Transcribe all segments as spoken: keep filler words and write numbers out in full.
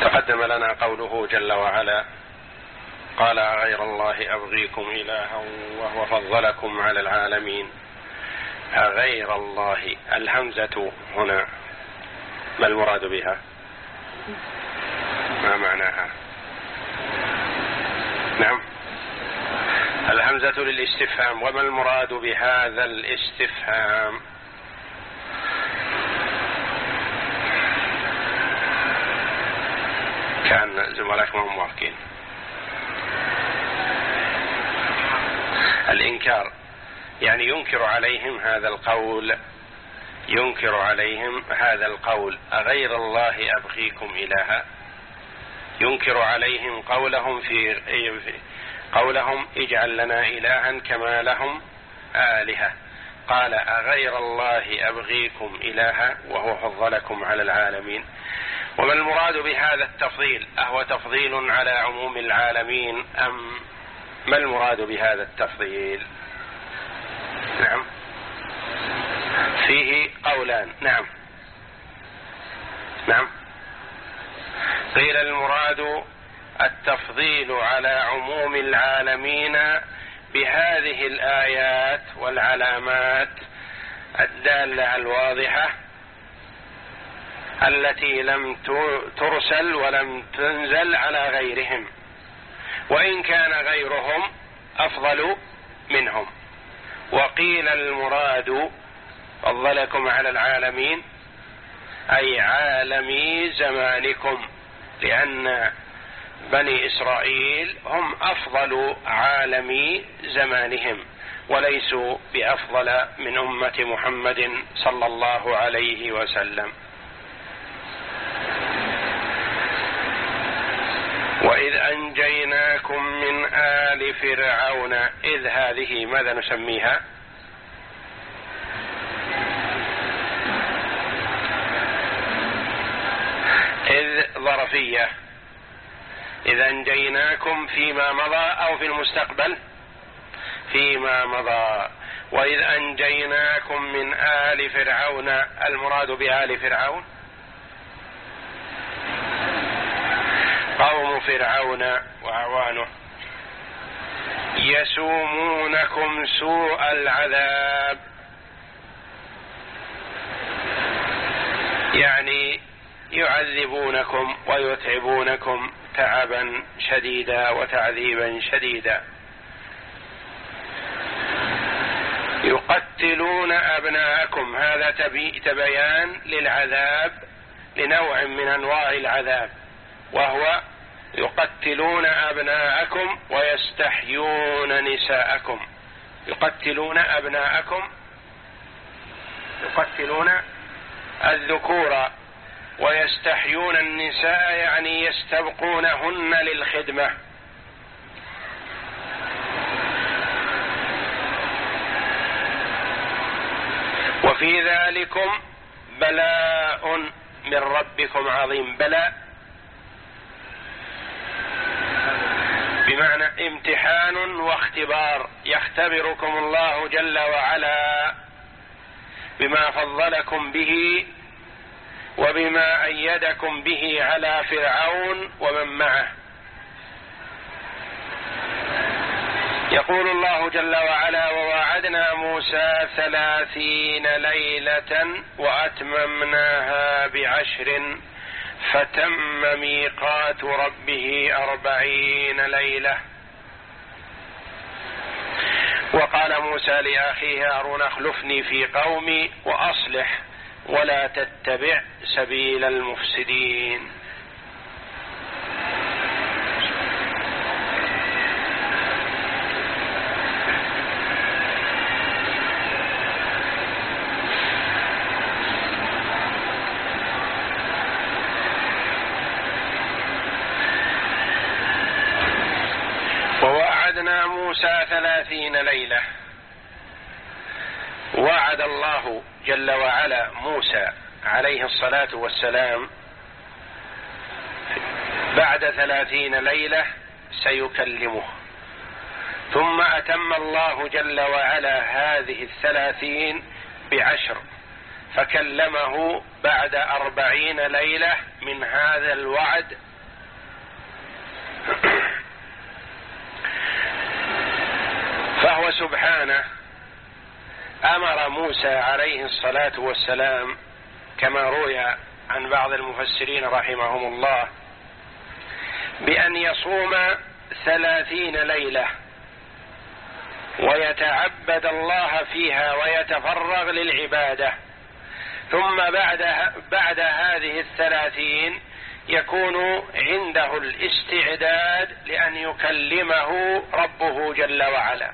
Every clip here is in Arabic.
تقدم لنا قوله جل وعلا: قال أغير الله أبغيكم إلها وهو فضلكم على العالمين. أغير الله، الهمزة هنا ما المراد بها؟ ما معناها؟ نعم، الهمزة للاستفهام. وما المراد بهذا الاستفهام؟ كان زملائكم موافقين. الإنكار، يعني ينكر عليهم هذا القول، ينكر عليهم هذا القول: أغير الله أبغيكم إلها. ينكر عليهم قولهم في قولهم اجعل لنا إلها كما لهم آلهة. قال: أغير الله أبغيكم إلها وهو فضلكم على العالمين. وما المراد بهذا التفضيل؟ أهو تفضيل على عموم العالمين أم ما المراد بهذا التفضيل؟ نعم، فيه قولان. نعم نعم قيل المراد التفضيل على عموم العالمين بهذه الآيات والعلامات الدالة الواضحة التي لم ترسل ولم تنزل على غيرهم، وإن كان غيرهم أفضل منهم. وقيل المراد فضلكم على العالمين أي عالمي زمانكم، لأن بني إسرائيل هم أفضل عالمي زمانهم وليسوا بأفضل من أمة محمد صلى الله عليه وسلم. وإذ أنجيناكم من آل فرعون، إذ هذه ماذا نسميها؟ إذ ظرفية. إذ أنجيناكم فيما مضى أو في المستقبل؟ فيما مضى. وإذ أنجيناكم من آل فرعون، المراد بآل فرعون قوم فرعون وأعوانه يسومونكم سوء العذاب، يعني يعذبونكم ويتعبونكم تعبا شديدا وتعذيبا شديدا. يقتلون أبناءكم، هذا تبيان للعذاب، لنوع من أنواع العذاب، وهو يقتلون أبناءكم ويستحيون نساءكم. يقتلون أبناءكم، يقتلون الذكور، ويستحيون النساء يعني يستبقونهن للخدمة. وفي ذلكم بلاء من ربكم عظيم. بلاء بمعنى امتحان واختبار، يختبركم الله جل وعلا بما فضلكم به وبما أيدكم به على فرعون ومن معه. يقول الله جل وعلا: ووعدنا موسى ثلاثين ليلة وأتممناها بعشر فتم ميقات ربه أربعين ليلة. وقال موسى لأخيه هارون: اخلفني في قومي وأصلح ولا تتبع سبيل المفسدين. ووعدنا موسى ثلاثين ليلة. وعد الله جل وعلا موسى عليه الصلاة والسلام بعد ثلاثين ليلة سيكلمه، ثم أتم الله جل وعلا هذه الثلاثين بعشر، فكلمه بعد أربعين ليلة من هذا الوعد سبحانه أمر موسى عليه الصلاة والسلام كما روي عن بعض المفسرين رحمهم الله بأن يصوم ثلاثين ليلة ويتعبد الله فيها ويتفرغ للعبادة، ثم بعد, بعد هذه الثلاثين يكون عنده الاستعداد لأن يكلمه ربه جل وعلا.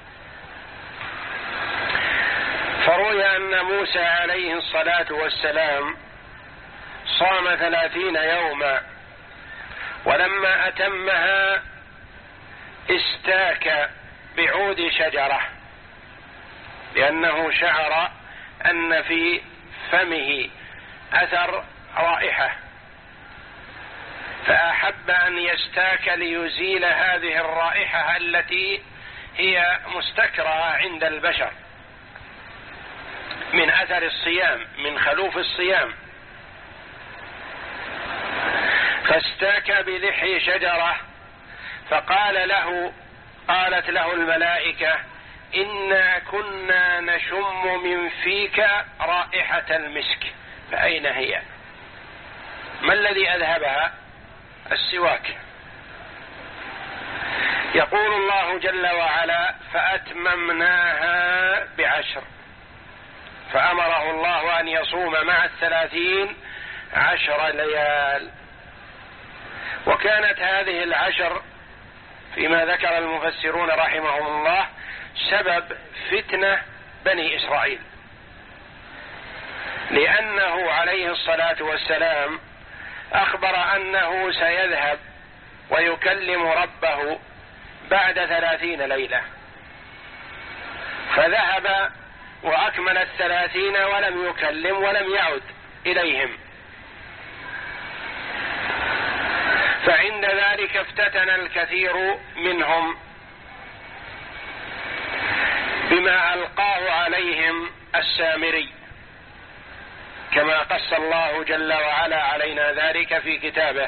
فروي أن موسى عليه الصلاة والسلام صام ثلاثين يوما، ولما أتمها استاك بعود شجرة لأنه شعر أن في فمه أثر رائحة، فأحب أن يستاك ليزيل هذه الرائحة التي هي مستكرهة عند البشر من أثر الصيام، من خلوف الصيام، فاستاك بلحي شجرة. فقال له قالت له الملائكة: إنا كنا نشم من فيك رائحة المسك، فأين هي؟ ما الذي أذهبها؟ السواك. يقول الله جل وعلا: فأتممناها بعشر، فأمره الله أن يصوم مع الثلاثين عشر ليال. وكانت هذه العشر فيما ذكر المفسرون رحمهم الله سبب فتنة بني إسرائيل، لأنه عليه الصلاة والسلام أخبر أنه سيذهب ويكلم ربه بعد ثلاثين ليلة، فذهب وأكمل الثلاثين ولم يكلم ولم يعد إليهم، فعند ذلك افتتن الكثير منهم بما ألقاه عليهم السامري، كما قص الله جل وعلا علينا ذلك في كتابه.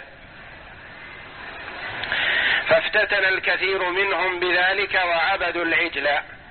فافتتن الكثير منهم بذلك وعبدوا العجل.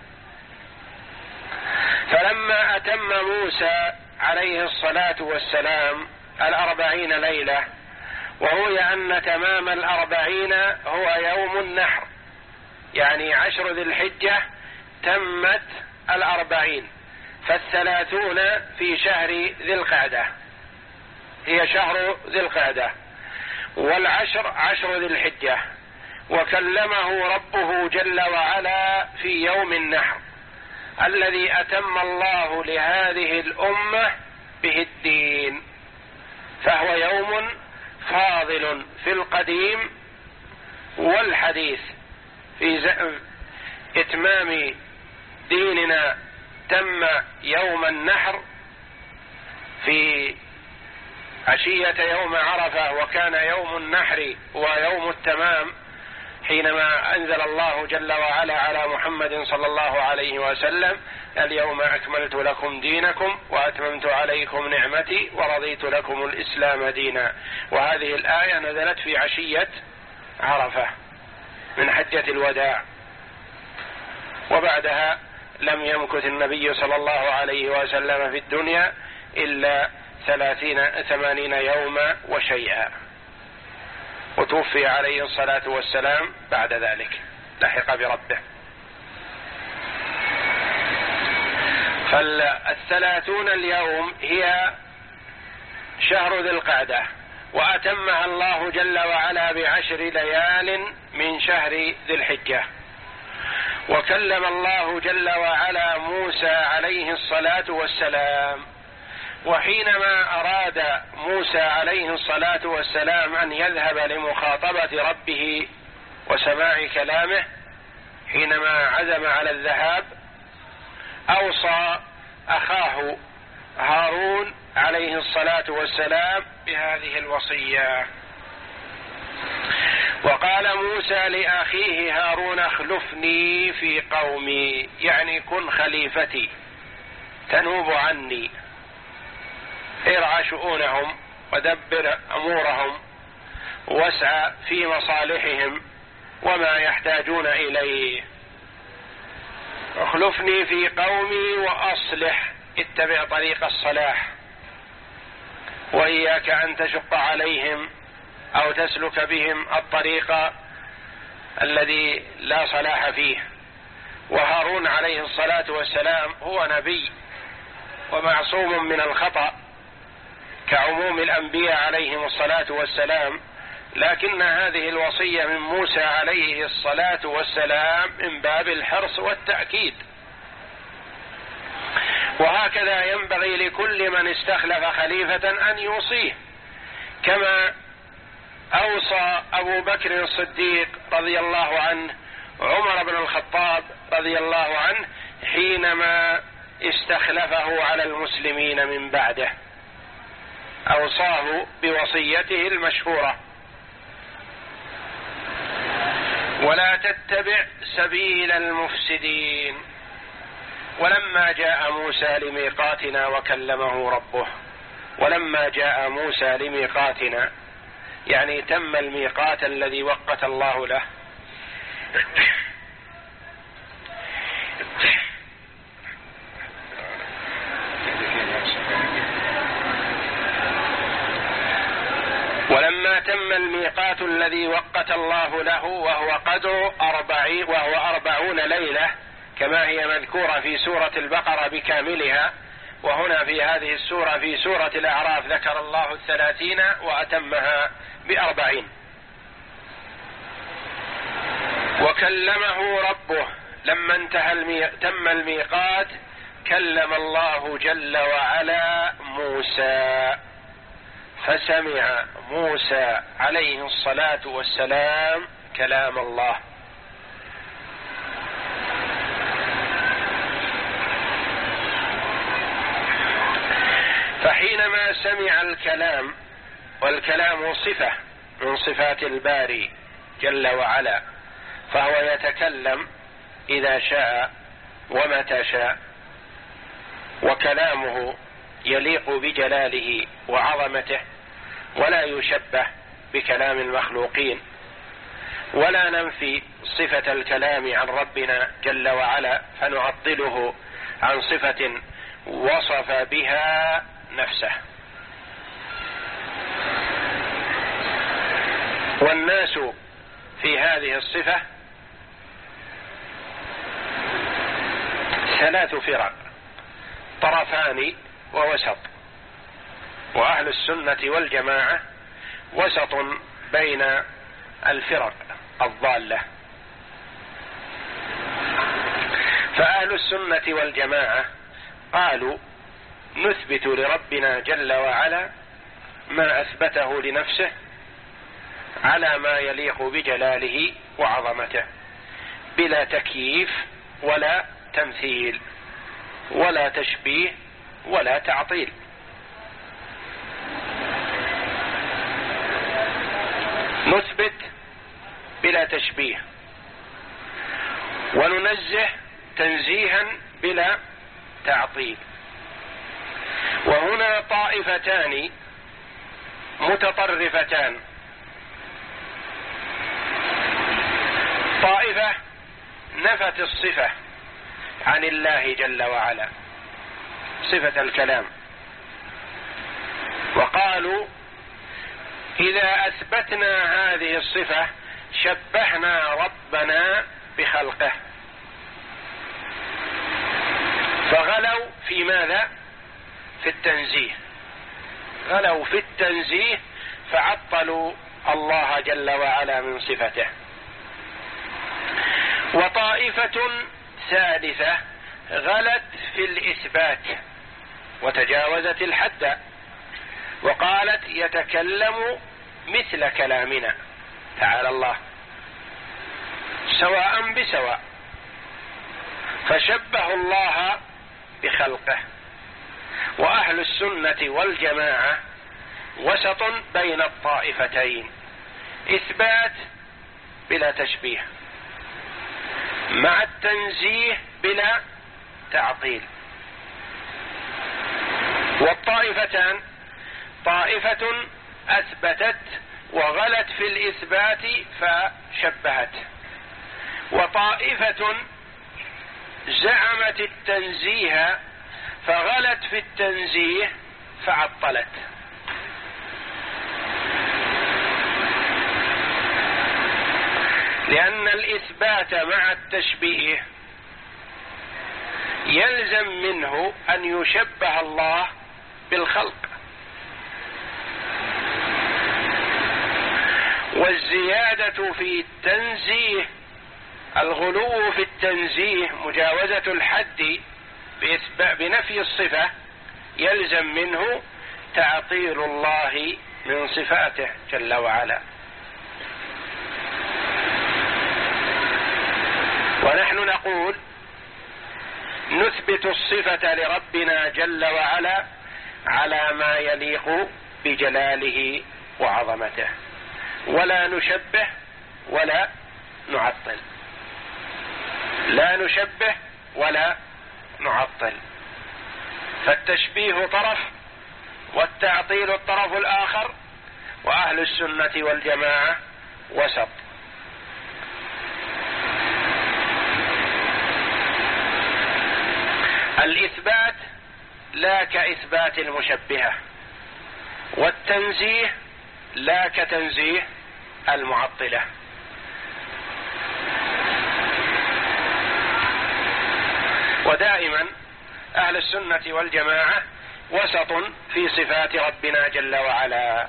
فلما أتم موسى عليه الصلاة والسلام الأربعين ليلة، وروي أن تمام الأربعين هو يوم النحر، يعني عشر ذي الحجة تمت الأربعين، فالثلاثون في شهر ذي القعدة، هي شهر ذي القعدة، والعشر عشر ذي الحجة. وكلمه ربه جل وعلا في يوم النحر الذي أتم الله لهذه الأمة به الدين، فهو يوم فاضل في القديم والحديث في إتمام ديننا. تم يوم النحر في عشية يوم عرفة، وكان يوم النحر ويوم التمام حينما أنزل الله جل وعلا على محمد صلى الله عليه وسلم: اليوم أكملت لكم دينكم وأتممت عليكم نعمتي ورضيت لكم الإسلام دينا. وهذه الآية نزلت في عشية عرفة من حجة الوداع، وبعدها لم يمكث النبي صلى الله عليه وسلم في الدنيا إلا ثلاثين ثمانين يوما وشيئا، وتوفي عليه الصلاة والسلام بعد ذلك، لحق بربه. فالثلاثون اليوم هي شهر ذي القعدة، وأتمها الله جل وعلا بعشر ليال من شهر ذي الحجة. وكلم الله جل وعلا موسى عليه الصلاة والسلام، وحينما أراد موسى عليه الصلاة والسلام أن يذهب لمخاطبة ربه وسماع كلامه، حينما عزم على الذهاب أوصى أخاه هارون عليه الصلاة والسلام بهذه الوصية. وقال موسى لأخيه هارون: اخلفني في قومي، يعني كن خليفتي، تنوب عني، ارعى شؤونهم ودبر أمورهم واسعى في مصالحهم وما يحتاجون إليه. اخلفني في قومي وأصلح، اتبع طريق الصلاح، وإياك أن تشق عليهم أو تسلك بهم الطريق الذي لا صلاح فيه. وهارون عليه الصلاة والسلام هو نبي ومعصوم من الخطأ كعموم الأنبياء عليهم الصلاة والسلام، لكن هذه الوصية من موسى عليه الصلاة والسلام من باب الحرص والتأكيد. وهكذا ينبغي لكل من استخلف خليفة أن يوصيه، كما أوصى أبو بكر الصديق رضي الله عنه عمر بن الخطاب رضي الله عنه حينما استخلفه على المسلمين من بعده، أوصاه بوصيته المشهورة: ولا تتبع سبيل المفسدين. ولما جاء موسى لميقاتنا وكلمه ربه، ولما جاء موسى لميقاتنا يعني تم الميقات الذي وقت الله له. ولما تم الميقات الذي وقت الله له وهو قدر أربعين وهو أربعون ليلة كما هي مذكورة في سورة البقرة بكاملها، وهنا في هذه السورة في سورة الأعراف ذكر الله الثلاثين وأتمها بأربعين. وكلمه ربه لما انتهى المي... تم الميقات كلم الله جل وعلا موسى، فسمع موسى عليه الصلاة والسلام كلام الله. فحينما سمع الكلام، والكلام صفة من صفات الباري جل وعلا، فهو يتكلم إذا شاء ومتى شاء، وكلامه يليق بجلاله وعظمته، ولا يشبه بكلام المخلوقين، ولا ننفي صفة الكلام عن ربنا جل وعلا فنعطله عن صفة وصف بها نفسه. والناس في هذه الصفة ثلاث فرق، طرفان ووسط، وأهل السنة والجماعة وسط بين الفرق الضالة. فأهل السنة والجماعة قالوا نثبت لربنا جل وعلا ما أثبته لنفسه على ما يليق بجلاله وعظمته، بلا تكييف ولا تمثيل ولا تشبيه ولا تعطيل. نثبت بلا تشبيه، وننزه تنزيها بلا تعطيل. وهنا طائفتان متطرفتان، طائفة نفت الصفة عن الله جل وعلا، صفة الكلام، وقالوا إذا أثبتنا هذه الصفة شبهنا ربنا بخلقه، فغلوا في ماذا؟ في التنزيه، غلوا في التنزيه فعطلوا الله جل وعلا من صفته. وطائفة ثالثة غلت في الإثبات وتجاوزت الحد، وقالت يتكلم مثل كلامنا تعالى الله سواء بسواء، فشبهوا الله بخلقه. وأهل السنة والجماعة وسط بين الطائفتين، إثبات بلا تشبيه مع التنزيه بلا تعطيل. والطائفتان طائفة أثبتت وغلت في الإثبات فشبهت، وطائفة زعمت التنزيه فغلت في التنزيه فعطلت. لأن الإثبات مع التشبيه يلزم منه أن يشبه الله بالخلق، والزيادة في التنزيه، الغلو في التنزيه، مجاوزة الحد بنفي الصفة، يلزم منه تعطيل الله من صفاته جل وعلا. ونحن نقول نثبت الصفة لربنا جل وعلا على ما يليق بجلاله وعظمته، ولا نشبه ولا نعطل، لا نشبه ولا نعطل. فالتشبيه طرف والتعطيل الطرف الآخر، وأهل السنة والجماعة وسط. الإثبات لا كإثبات المشبهة، والتنزيه لا كتنزيه المعطلة. ودائما أهل السنة والجماعة وسط في صفات ربنا جل وعلا.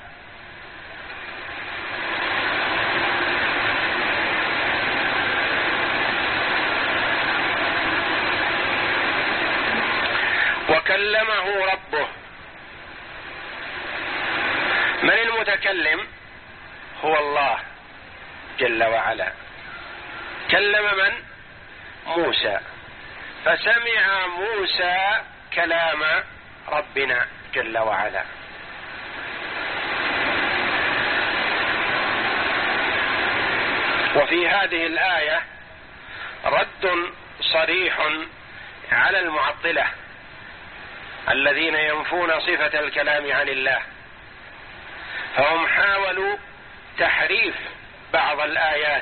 وكلمه ربه. من المتكلم؟ هو الله جل وعلا. كلم من؟ موسى. فسمع موسى كلام ربنا جل وعلا. وفي هذه الآية رد صريح على المعطلة الذين ينفون صفة الكلام عن الله، فهم حاولوا تحريف بعض الآيات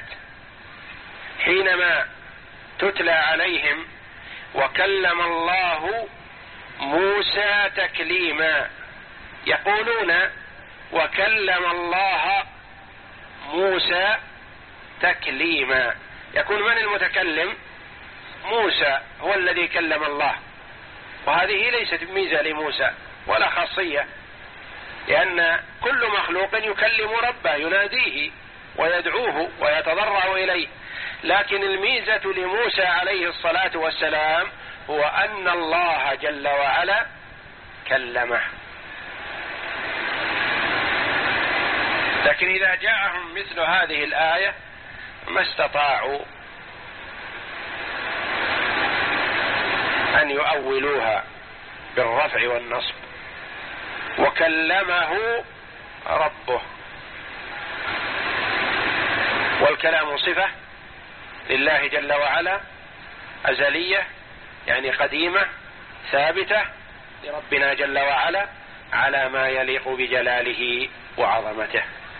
حينما تتلى عليهم وكلم الله موسى تكليما، يقولون وكلم الله موسى تكليما. يكون من المتكلم؟ موسى هو الذي كلم الله، وهذه ليست ميزة لموسى ولا خاصية، لأن كل مخلوق يكلم ربه، يناديه ويدعوه ويتضرع إليه، لكن الميزة لموسى عليه الصلاة والسلام هو أن الله جل وعلا كلمه. لكن إذا جاءهم مثل هذه الآية ما استطاعوا أن يؤولوها بالرفع والنصب. وكلمه ربه، والكلام صفة لله جل وعلا أزلية، يعني قديمة ثابتة لربنا جل وعلا على ما يليق بجلاله وعظمته.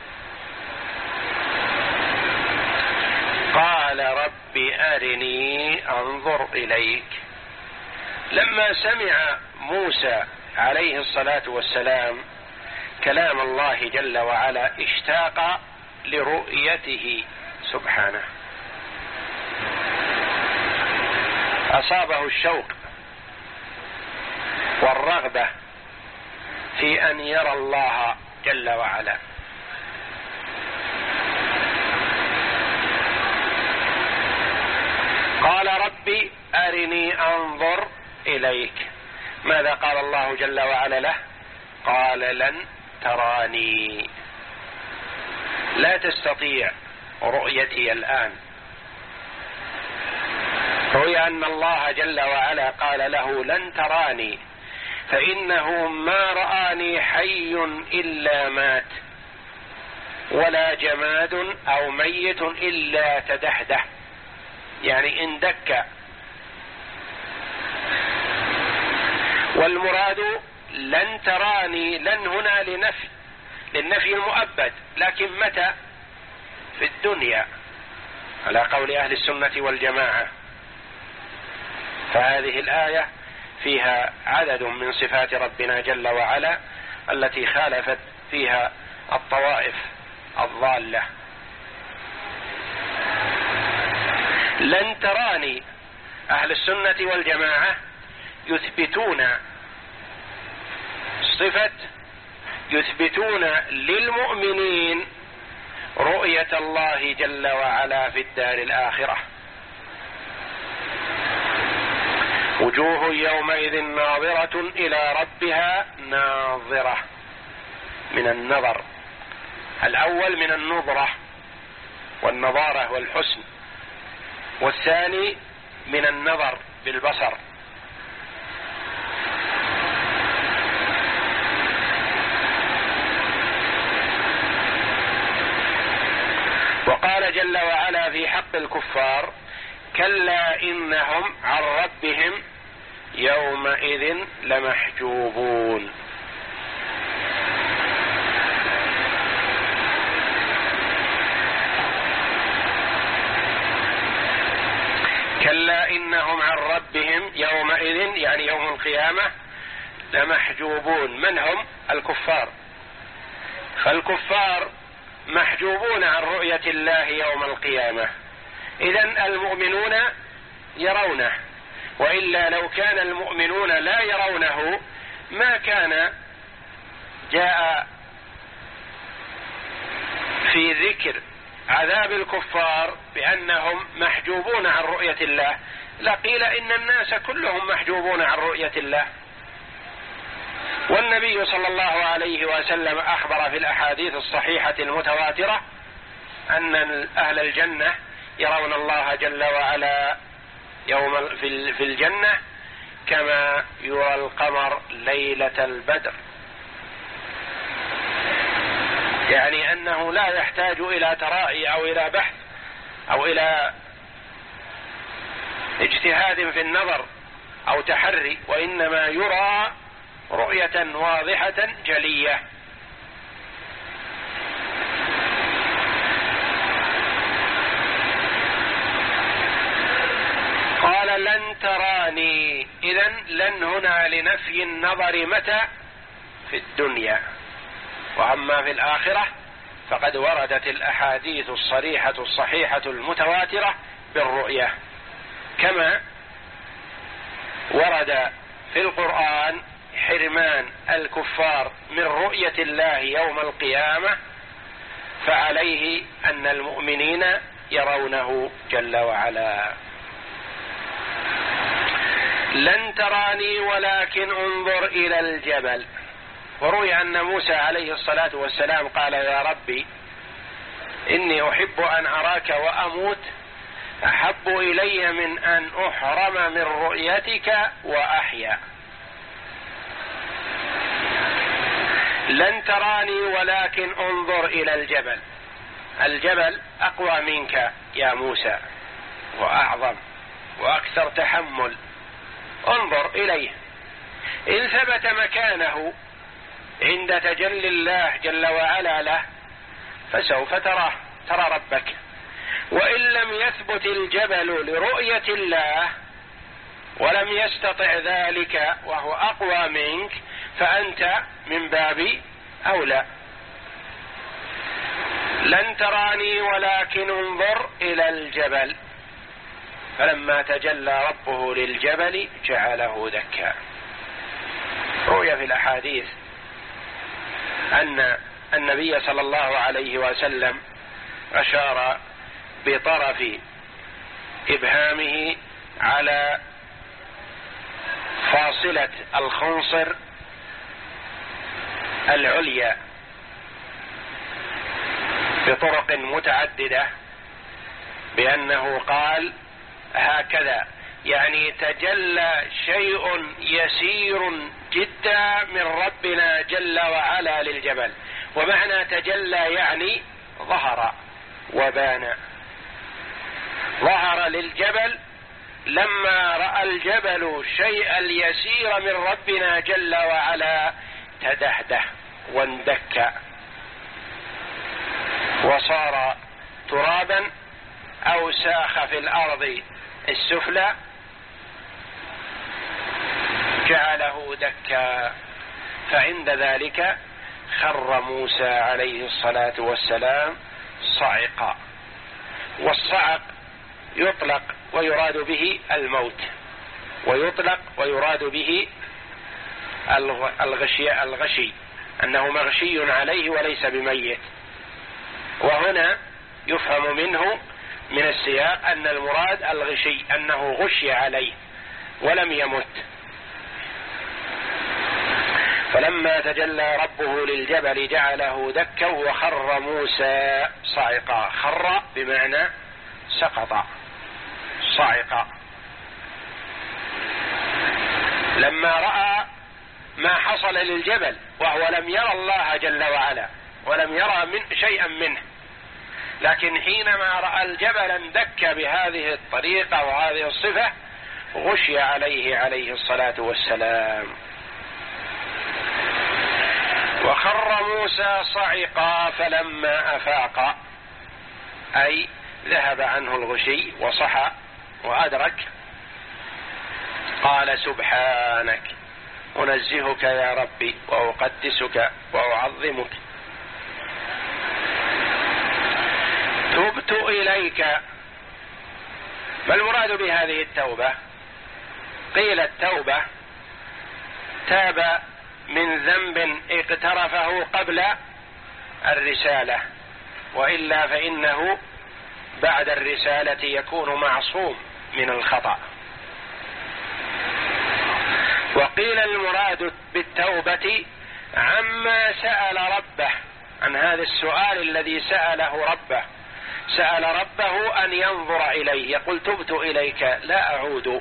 قال رب أرني أنظر إليك. لما سمع موسى عليه الصلاة والسلام كلام الله جل وعلا اشتاق لرؤيته سبحانه، أصابه الشوق والرغبة في أن يرى الله جل وعلا. قال ربي أرني أنظر إليك. ماذا قال الله جل وعلا له؟ قال لن تراني، لا تستطيع رؤيتي الآن. روي أن الله جل وعلا قال له لن تراني، فإنه ما رآني حي إلا مات، ولا جماد أو ميت إلا تدحده، يعني اندك. والمراد لن تراني، لن هنا لنفي، للنفي المؤبد، لكن متى؟ في الدنيا على قول أهل السنة والجماعة. فهذه الآية فيها عدد من صفات ربنا جل وعلا التي خالفت فيها الطوائف الضالة. لن تراني، أهل السنة والجماعة يثبتون صفة يثبتون للمؤمنين رؤية الله جل وعلا في الدار الآخرة. وجوه يومئذ ناظرة إلى ربها ناظرة، من النظر، الأول من النظرة والنظارة والحسن، والثاني من النظر بالبصر. وقال جل وعلا في حق الكفار: كلا إنهم عن ربهم يومئذ لمحجوبون. كلا إنهم عن ربهم يومئذ يعني يوم القيامة لمحجوبون. من هم؟ الكفار. فالكفار محجوبون عن رؤية الله يوم القيامة، إذن المؤمنون يرونه، وإلا لو كان المؤمنون لا يرونه ما كان جاء في ذكر عذاب الكفار بأنهم محجوبون عن رؤية الله، لقيل إن الناس كلهم محجوبون عن رؤية الله. والنبي صلى الله عليه وسلم أخبر في الأحاديث الصحيحة المتواترة أن أهل الجنة يرون الله جل وعلا يوم في الجنة كما يرى القمر ليلة البدر، يعني أنه لا يحتاج إلى ترائي أو إلى بحث أو إلى اجتهاد في النظر أو تحري، وإنما يرى رؤية واضحة جلية. قال: لن تراني، إذن لن هنا لنفي النظر متى؟ في الدنيا. وأما في الآخرة فقد وردت الأحاديث الصريحة الصحيحة المتواترة بالرؤية، كما ورد في القرآن حرمان الكفار من رؤية الله يوم القيامة، فعليه أن المؤمنين يرونه جل وعلا. لن تراني ولكن انظر إلى الجبل. وروي أن موسى عليه الصلاة والسلام قال: يا ربي إني أحب أن أراك وأموت أحب إلي من أن أحرم من رؤيتك وأحيا. لن تراني ولكن انظر إلى الجبل. الجبل أقوى منك يا موسى وأعظم وأكثر تحمل، انظر إليه. إن ثبت مكانه عند تجلي الله جل وعلا له فسوف تراه، ترى ربك. وإن لم يثبت الجبل لرؤية الله ولم يستطع ذلك وهو أقوى منك فأنت من باب أولى. لن تراني ولكن انظر إلى الجبل، فلما تجلى ربه للجبل جعله دكا. رؤيا في الأحاديث أن النبي صلى الله عليه وسلم أشار بطرف إبهامه على فاصلة الخنصر العليا بطرق متعددة، بأنه قال هكذا، يعني تجلى شيء يسير جدا من ربنا جل وعلا للجبل. ومعنى تجلى يعني ظهر وبان. ظهر للجبل لما رأى الجبل شيء اليسير من ربنا جل وعلا تدهده واندك وصار ترابا أو ساخ في الأرض السفلى جعله دكا، فعند ذلك خر موسى عليه الصلاة والسلام صعقا. والصعق يطلق ويراد به الموت، ويطلق ويراد به الغشي, الغشي أنه مغشي عليه وليس بميت. وهنا يفهم منه من السياق أن المراد الغشي، أنه غشي عليه ولم يمت. فلما تجلى ربه للجبل جعله دكا وخر موسى صعقا. خر بمعنى سقط، صعقا. لما رأى ما حصل للجبل وهو لم يرى الله جل وعلا ولم يرى من شيئا منه، لكن حينما رأى الجبل اندك بهذه الطريقة وهذه الصفة غشي عليه عليه الصلاة والسلام. وخر موسى صعقا فلما أفاق، أي ذهب عنه الغشي وصحى وأدرك، قال سبحانك أنزهك يا ربي وأقدسك وأعظمك، تبت إليك. ما المراد بهذه التوبة؟ قيل التوبة تاب من ذنب اقترفه قبل الرسالة، وإلا فإنه بعد الرسالة يكون معصوم من الخطأ. وقيل المراد بالتوبة عما سأل ربه، عن هذا السؤال الذي سأله ربه، سأل ربه أن ينظر إليه، يقول تبت إليك لا أعود.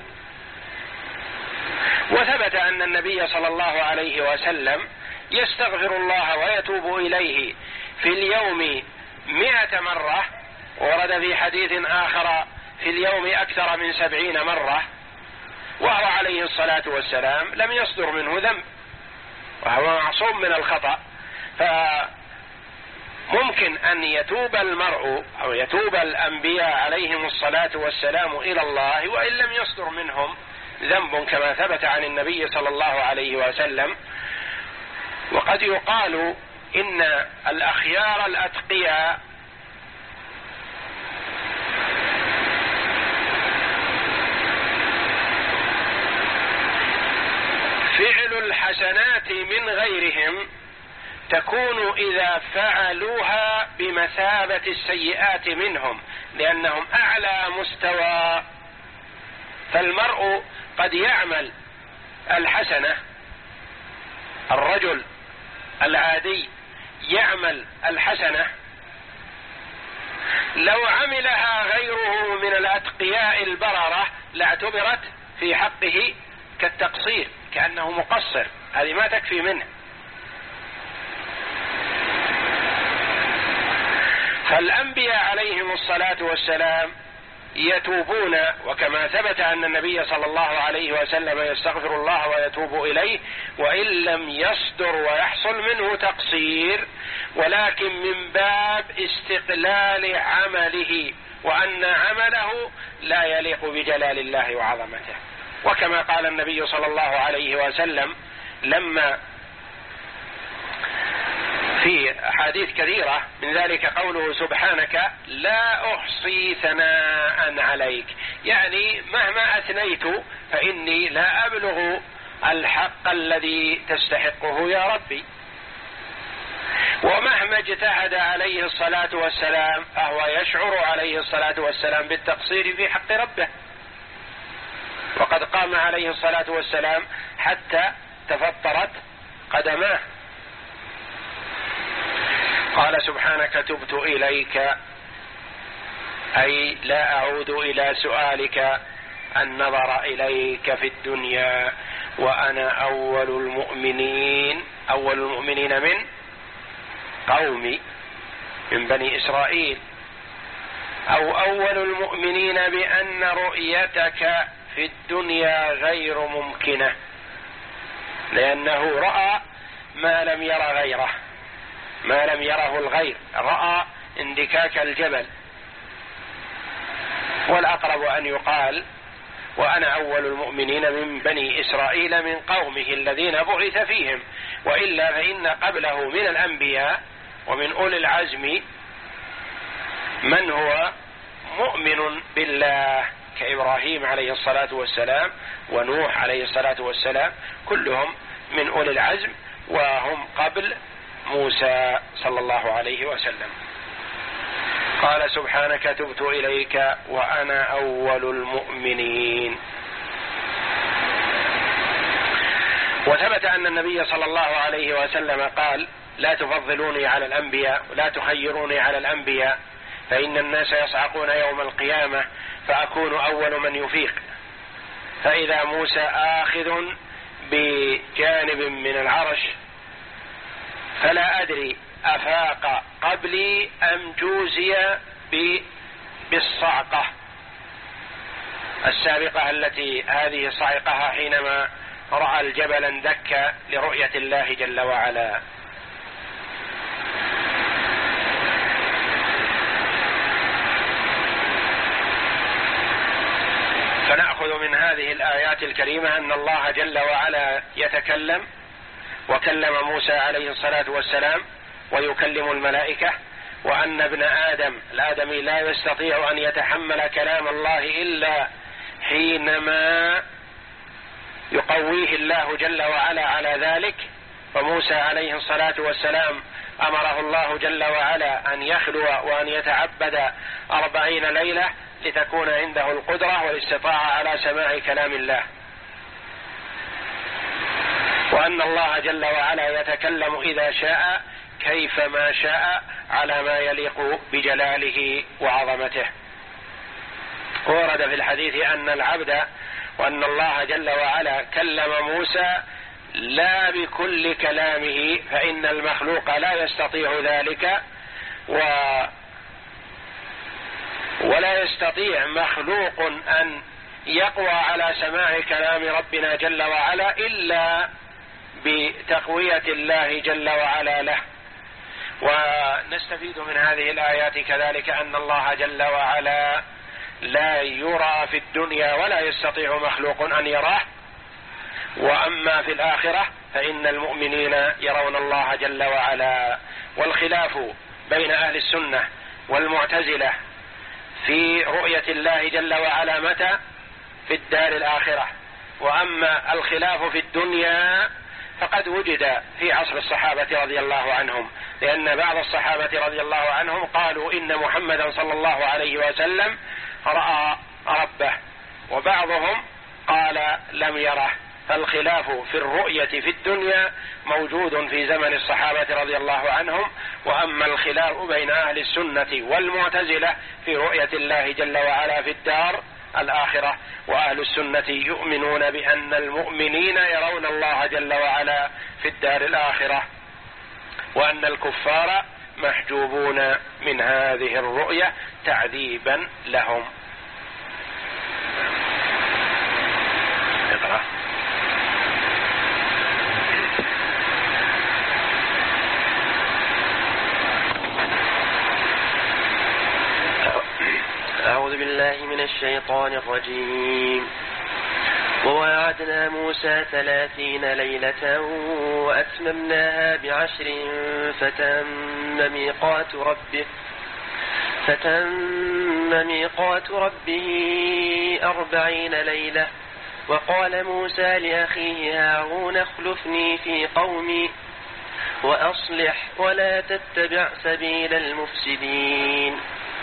وثبت أن النبي صلى الله عليه وسلم يستغفر الله ويتوب إليه في اليوم مئة مرة، ورد في حديث آخر في اليوم أكثر من سبعين مرة، وهو عليه الصلاة والسلام لم يصدر منه ذنب وهو معصوم من الخطأ. فممكن أن يتوب المرء أو يتوب الأنبياء عليهم الصلاة والسلام إلى الله وإن لم يصدر منهم ذنب كما ثبت عن النبي صلى الله عليه وسلم. وقد يقال إن الأخيار الأتقياء فعل الحسنات من غيرهم تكون إذا فعلوها بمثابة السيئات منهم، لأنهم أعلى مستوى. فالمرء قد يعمل الحسنة، الرجل العادي يعمل الحسنة، لو عملها غيره من الأتقياء البررة لاعتبرت في حقه كالتقصير، كأنه مقصر، هذه ما تكفي منه. فالأنبياء عليهم الصلاة والسلام يتوبون، وكما ثبت أن النبي صلى الله عليه وسلم يستغفر الله ويتوب إليه وإن لم يصدر ويحصل منه تقصير، ولكن من باب استقلال عمله وأن عمله لا يليق بجلال الله وعظمته. وكما قال النبي صلى الله عليه وسلم لما في أحاديث كثيرة من ذلك قوله سبحانك لا أحصي ثناء عليك، يعني مهما أثنيت فإني لا أبلغ الحق الذي تستحقه يا ربي. ومهما اجتهد عليه الصلاة والسلام فهو يشعر عليه الصلاة والسلام بالتقصير في حق ربه، وقد قام عليه الصلاة والسلام حتى تفطرت قدماه. قال سبحانك تبت إليك، أي لا أعود إلى سؤالك النظر إليك في الدنيا، وأنا أول المؤمنين، أول المؤمنين من قومي من بني إسرائيل، أو أول المؤمنين بأن رؤيتك في الدنيا غير ممكنة، لأنه رأى ما لم ير غيره، ما لم يره الغير، رأى اندكاك الجبل. والأقرب أن يقال وأنا أول المؤمنين من بني إسرائيل من قومه الذين بعث فيهم، وإلا فإن قبله من الأنبياء ومن أولي العزم من هو مؤمن بالله كإبراهيم عليه الصلاة والسلام ونوح عليه الصلاة والسلام، كلهم من أولي العزم وهم قبل موسى صلى الله عليه وسلم. قال سبحانك تبت إليك وأنا أول المؤمنين. وثبت أن النبي صلى الله عليه وسلم قال لا تفضلوني على الأنبياء ولا تخيروني على الأنبياء، فإن الناس يصعقون يوم القيامة فأكون أول من يفيق، فإذا موسى آخذ بجانب من العرش فلا أدري أفاق قبلي أم جوزي بالصعقة السابقة التي هذه صعقها حينما رأى الجبل اندك لرؤية الله جل وعلا. فنأخذ من هذه الآيات الكريمة أن الله جل وعلا يتكلم، وكلم موسى عليه الصلاة والسلام ويكلم الملائكة، وأن ابن آدم الآدمي لا يستطيع أن يتحمل كلام الله إلا حينما يقويه الله جل وعلا على ذلك. فموسى عليه الصلاة والسلام أمره الله جل وعلا أن يخلو وأن يتعبد أربعين ليلة لتكون عنده القدرة والاستطاعة على سماع كلام الله، وأن الله جل وعلا يتكلم إذا شاء كيفما شاء على ما يليق بجلاله وعظمته. ورد في الحديث أن العبد وأن الله جل وعلا كلم موسى لا بكل كلامه، فإن المخلوق لا يستطيع ذلك، و ولا يستطيع مخلوق أن يقوى على سماع كلام ربنا جل وعلا إلا بتقوية الله جل وعلا له. ونستفيد من هذه الآيات كذلك أن الله جل وعلا لا يرى في الدنيا ولا يستطيع مخلوق أن يراه، وأما في الآخرة فإن المؤمنين يرون الله جل وعلا. والخلاف بين أهل السنة والمعتزلة في رؤية الله جل وعلا متى؟ في الدار الآخرة. وأما الخلاف في الدنيا فقد وجد في عصر الصحابة رضي الله عنهم، لأن بعض الصحابة رضي الله عنهم قالوا إن محمدا صلى الله عليه وسلم رأى ربه، وبعضهم قال لم يره. فالخلاف في الرؤية في الدنيا موجود في زمن الصحابة رضي الله عنهم، وأما الخلاف بين أهل السنة والمعتزلة في رؤية الله جل وعلا في الدار الآخرة. وأهل السنة يؤمنون بأن المؤمنين يرون الله جل وعلا في الدار الآخرة، وأن الكفار محجوبون من هذه الرؤية تعذيبا لهم. اقرأ. أعوذ بالله من الشيطان الرجيم. ووعدنا موسى ثلاثين ليلة وأتممناها بعشر فتم ميقات ربه فتم ميقات ربه أربعين ليلة. وقال موسى لأخيه هارون اخلفني في قومي وأصلح ولا تتبع سبيل المفسدين.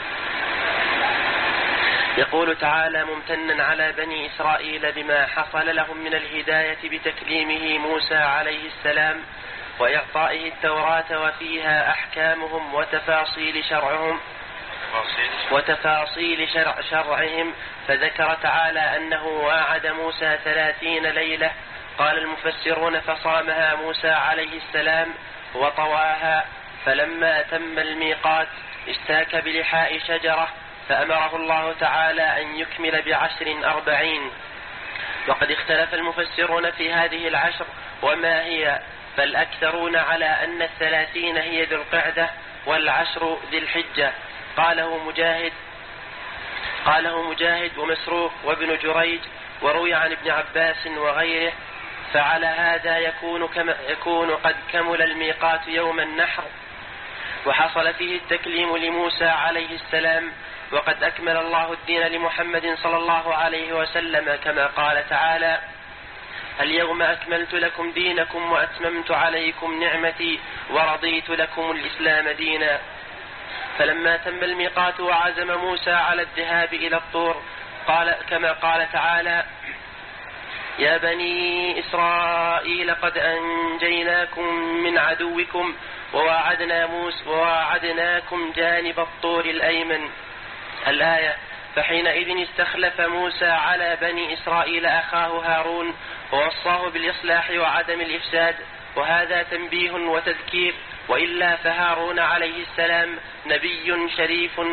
يقول تعالى ممتنا على بني إسرائيل بما حصل لهم من الهداية بتكليمه موسى عليه السلام وإعطائه التوراة وفيها أحكامهم وتفاصيل شرعهم وتفاصيل شرع شرعهم. فذكر تعالى أنه واعد موسى ثلاثين ليلة. قال المفسرون فصامها موسى عليه السلام وطواها، فلما أتم الميقات استاك بلحاء شجرة فأمره الله تعالى أن يكمل بعشر أربعين. وقد اختلف المفسرون في هذه العشر وما هي، فالأكثرون على أن الثلاثين هي ذو القعدة والعشر ذي الحجة. قاله مجاهد قاله مجاهد ومسروق وابن جريج وروي عن ابن عباس وغيره. فعلى هذا يكون, كما يكون قد كمل الميقات يوم النحر، وحصل فيه التكليم لموسى عليه السلام، وقد أكمل الله الدين لمحمد صلى الله عليه وسلم كما قال تعالى: اليوم أكملت لكم دينكم وأتممت عليكم نعمتي ورضيت لكم الإسلام دينا. فلما تم الميقات وعزم موسى على الذهاب إلى الطور قال كما قال تعالى: يا بني إسرائيل قد أنجيناكم من عدوكم وواعدنا موسى وواعدناكم جانب الطور الأيمن. الآية. فحينئذ استخلف موسى على بني إسرائيل أخاه هارون ووصاه بالإصلاح وعدم الإفساد، وهذا تنبيه وتذكير، وإلا فهارون عليه السلام نبي شريف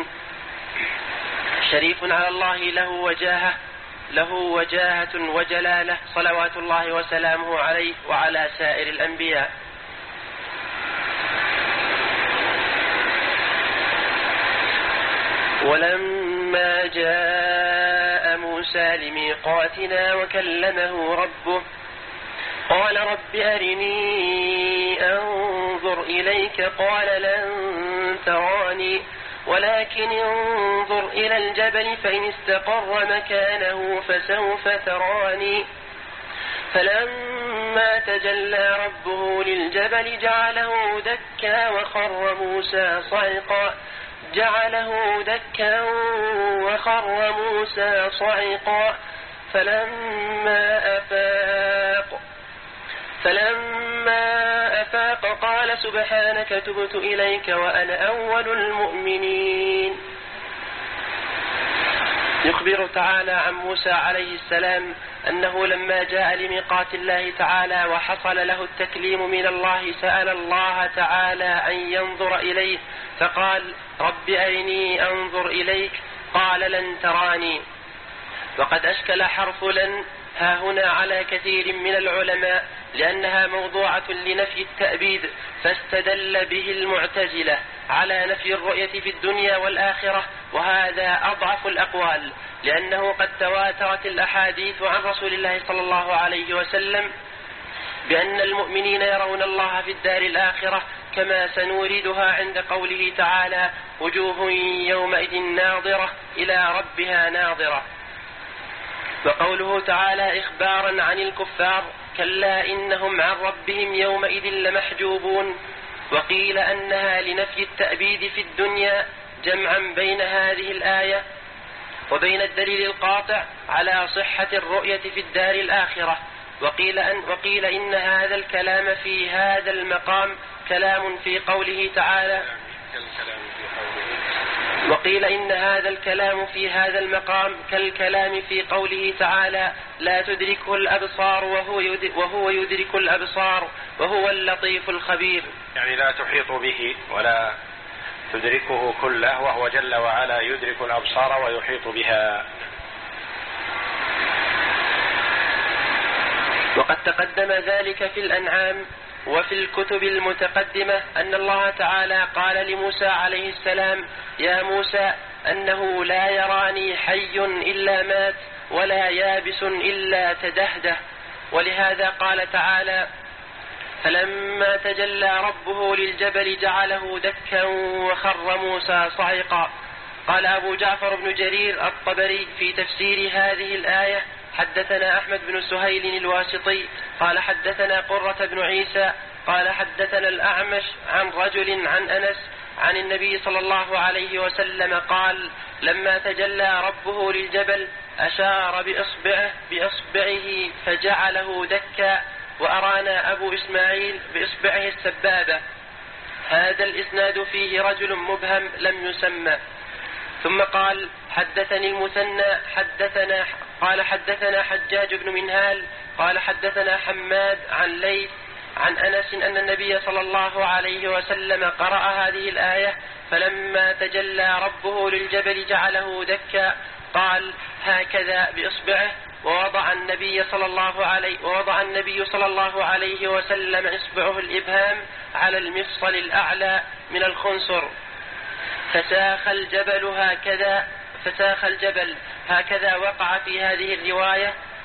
شريف على الله، له وجاهة له وجاهة وجلالة صلوات الله وسلامه عليه وعلى سائر الأنبياء. ولما جاء موسى لميقاتنا وكلمه ربه قال رب أرني أنظر إليك قال لن تراني ولكن انظر إلى الجبل فإن استقر مكانه فسوف تراني. فلما تجلى ربه للجبل جعله دكا وخر موسى صعقا جعله دكا وخر موسى صعقا فلما أفاق فلما أفاق قال سبحانك تبت إليك وأنا أول المؤمنين. يخبر تعالى عن موسى عليه السلام أنه لما جاء لميقات الله تعالى وحصل له التكليم من الله سأل الله تعالى أن ينظر إليه، فقال رب أرني أنظر إليك قال لن تراني. وقد أشكل حرف لن ها هنا على كثير من العلماء لأنها موضوعة لنفي التأبيد، فاستدل به المعتزلة على نفي الرؤية في الدنيا والآخرة، وهذا أضعف الأقوال، لأنه قد تواترت الأحاديث عن رسول الله صلى الله عليه وسلم بأن المؤمنين يرون الله في الدار الآخرة، كما سنوردها عند قوله تعالى وجوه يومئذ ناظرة إلى ربها ناظرة. وقوله تعالى إخبارا عن الكفار كلا إنهم عن ربهم يومئذ لمحجوبون. وقيل أنها لنفي التأبيد في الدنيا جمعا بين هذه الآية وبين الدليل القاطع على صحة الرؤية في الدار الآخرة. وقيل, أن وقيل إن هذا الكلام في هذا المقام كلام في قوله تعالى وقيل إن هذا الكلام في هذا المقام كالكلام في قوله تعالى لا تدركه الأبصار وهو يدرك, وهو يدرك الأبصار وهو اللطيف الخبير، يعني لا تحيط به ولا تدركه كله، وهو جل وعلا يدرك الأبصار ويحيط بها. وقد تقدم ذلك في الأنعام وفي الكتب المتقدمة أن الله تعالى قال لموسى عليه السلام يا موسى أنه لا يراني حي إلا مات ولا يابس إلا تدهده. ولهذا قال تعالى فلما تجلى ربه للجبل جعله دكا وخر موسى صعقا. قال أبو جعفر بن جرير الطبري في تفسير هذه الآية حدثنا أحمد بن سهيل الواسطي قال حدثنا قرة بن عيسى قال حدثنا الأعمش عن رجل عن أنس عن النبي صلى الله عليه وسلم قال لما تجلى ربه للجبل أشار بإصبعه, بإصبعه فجعله دكا، وأرانا أبو إسماعيل بإصبعه السبابة. هذا الإسناد فيه رجل مبهم لم يسمى. ثم قال حدثني المثنى حدثنا قال حدثنا حجاج بن منهال قال حدثنا حماد عن ليث عن أنس أن النبي صلى الله عليه وسلم قرأ هذه الآية فلما تجلى ربه للجبل جعله دكا قال هكذا بإصبعه، ووضع النبي صلى الله عليه ووضع النبي صلى الله عليه وسلم إصبعه الإبهام على المفصل الأعلى من الخنصر فساخ الجبل هكذا فساخ الجبل هكذا وقع في هذه الرواية.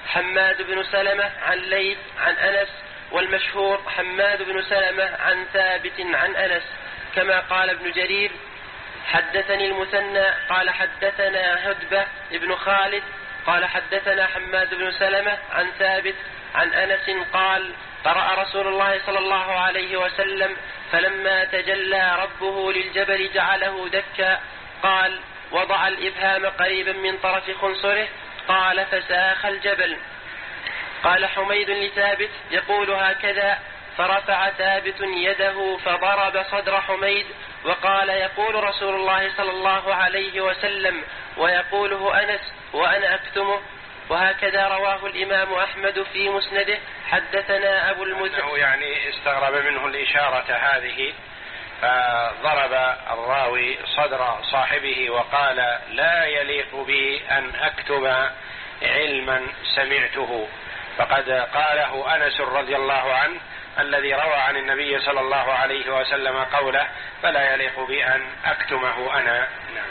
حماد بن سلمة عن ليث عن أنس، والمشهور حماد بن سلمة عن ثابت عن أنس. كما قال ابن جرير: حدثني المثنى قال حدثنا هدبة ابن خالد قال حدثنا حماد بن سلمة عن ثابت عن أنس قال: قرأ رسول الله صلى الله عليه وسلم: فلما تجلى ربه للجبل جعله دكا. قال: وضع الإبهام قريبا من طرف خنصره. قال: فساخ الجبل. قال حميد لثابت يقول هكذا، فرفع ثابت يده فضرب صدر حميد وقال: يقول رسول الله صلى الله عليه وسلم ويقوله أنس وأنا أكتمه. وهكذا رواه الإمام أحمد في مسنده. حدثنا أبو المثنى، يعني استغرب منه الإشارة هذه، فضرب الراوي صدر صاحبه وقال: لا يليق بي أن أكتب علما سمعته، فقد قاله أنس رضي الله عنه الذي روى عن النبي صلى الله عليه وسلم قوله: فلا يليق بي أن أكتمه أنا. نعم.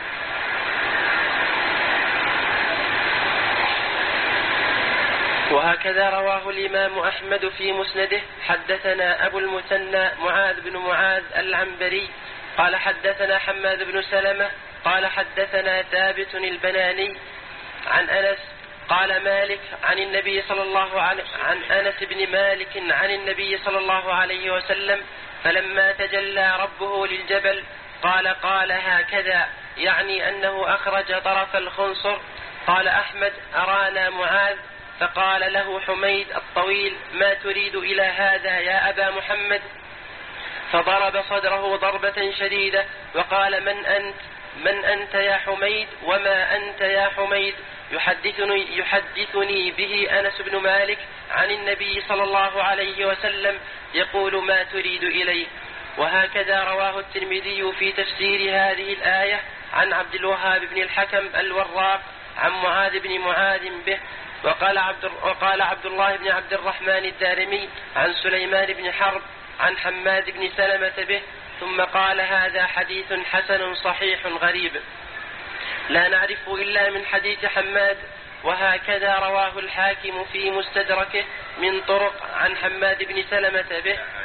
وهكذا رواه الإمام أحمد في مسنده. حدثنا أبو المثنى معاذ بن معاذ العنبري قال حدثنا حماد بن سلمة قال حدثنا ثابت البناني عن أنس قال مالك عن النبي صلى الله عليه عن أنس بن مالك عن النبي صلى الله عليه وسلم: فلما تجلى ربه للجبل قال قال هكذا، يعني أنه أخرج طرف الخنصر. قال أحمد: أرانا معاذ. فقال له حميد الطويل: ما تريد إلى هذا يا أبا محمد؟ فضرب صدره ضربة شديدة وقال: من أنت؟ من أنت يا حميد؟ وما أنت يا حميد؟ يحدثني, يحدثني به أنس بن مالك عن النبي صلى الله عليه وسلم يقول: ما تريد إليه. وهكذا رواه الترمذي في تفسير هذه الآية عن عبد الوهاب بن الحكم الوراق عن معاذ بن معاذ به. وقال عبد, وقال عبد الله بن عبد الرحمن الدارمي عن سليمان بن حرب عن حماد بن سلمة به. ثم قال: هذا حديث حسن صحيح غريب لا نعرفه إلا من حديث حماد. وهكذا رواه الحاكم في مستدركه من طرق عن حماد بن سلمة به.